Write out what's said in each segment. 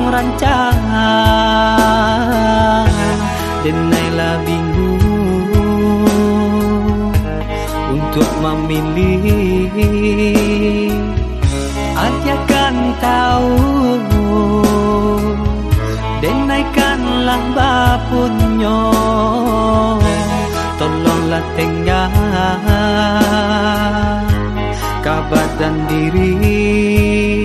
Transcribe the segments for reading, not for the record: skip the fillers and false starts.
rancang denailah bingung untuk memilih. Aja kan tahu denaikanlah bapunyo, tolonglah tengah kabar dan diri.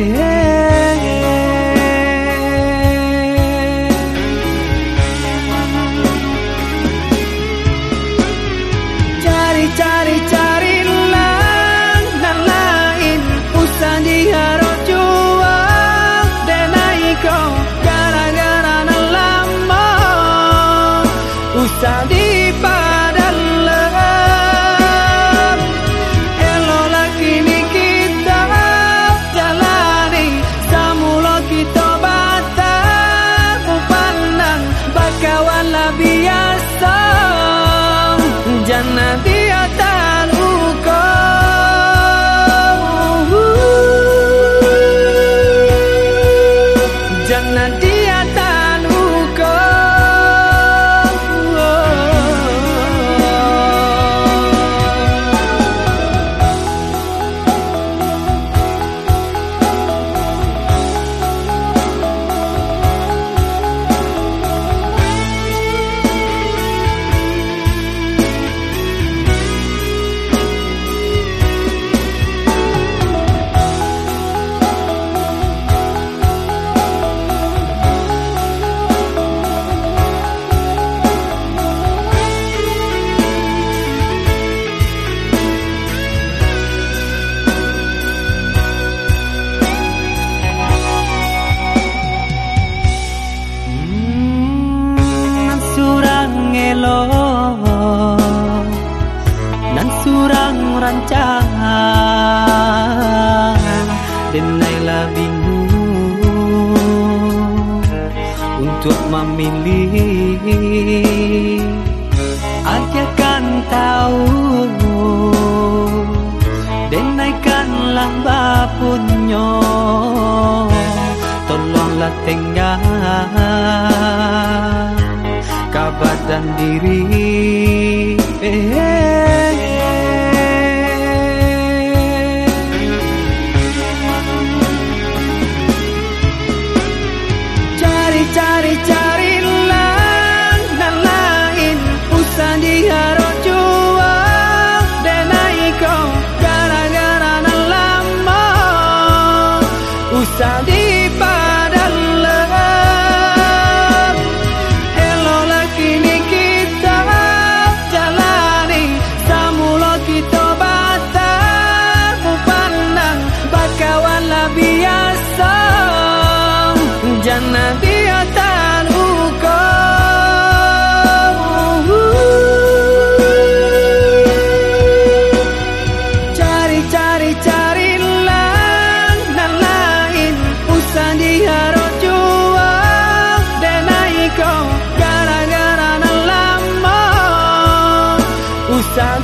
Cari-carilah dan lain usah diharap jual denai kau gara-gara lama usah dipadalah. Elolah kini kita jalani samula kita batal pandang bakawanlah biasa jangan dia tahu kau, jangan dia tahu kau. Nan surang rancang denailah bingung untuk memilih. Aja kan tahu denaikanlah bapunyo, tolonglah tengah kabar dan diri. Cari-carilah dan lain usah diharap jual denai kau gara-gara lama usah dipadalah. Elolah kini kita jalani samula kita batal pandang bakawanlah biasa jangan dia tahu kau. Cari-carilah dan lain usah diharap jual denai kau gara-gara lama usah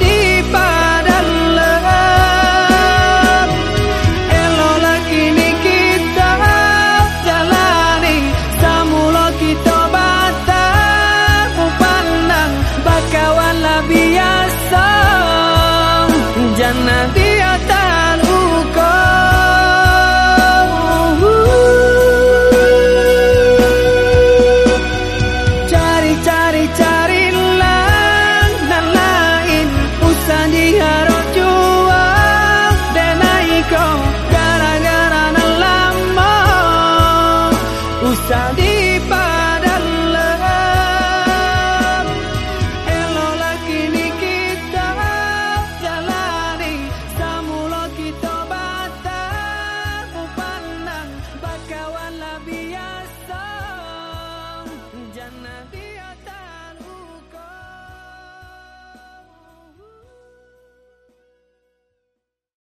dipadalah. Elolah kini kita jalani samula kita batal pandang bakawanlah biasa jangan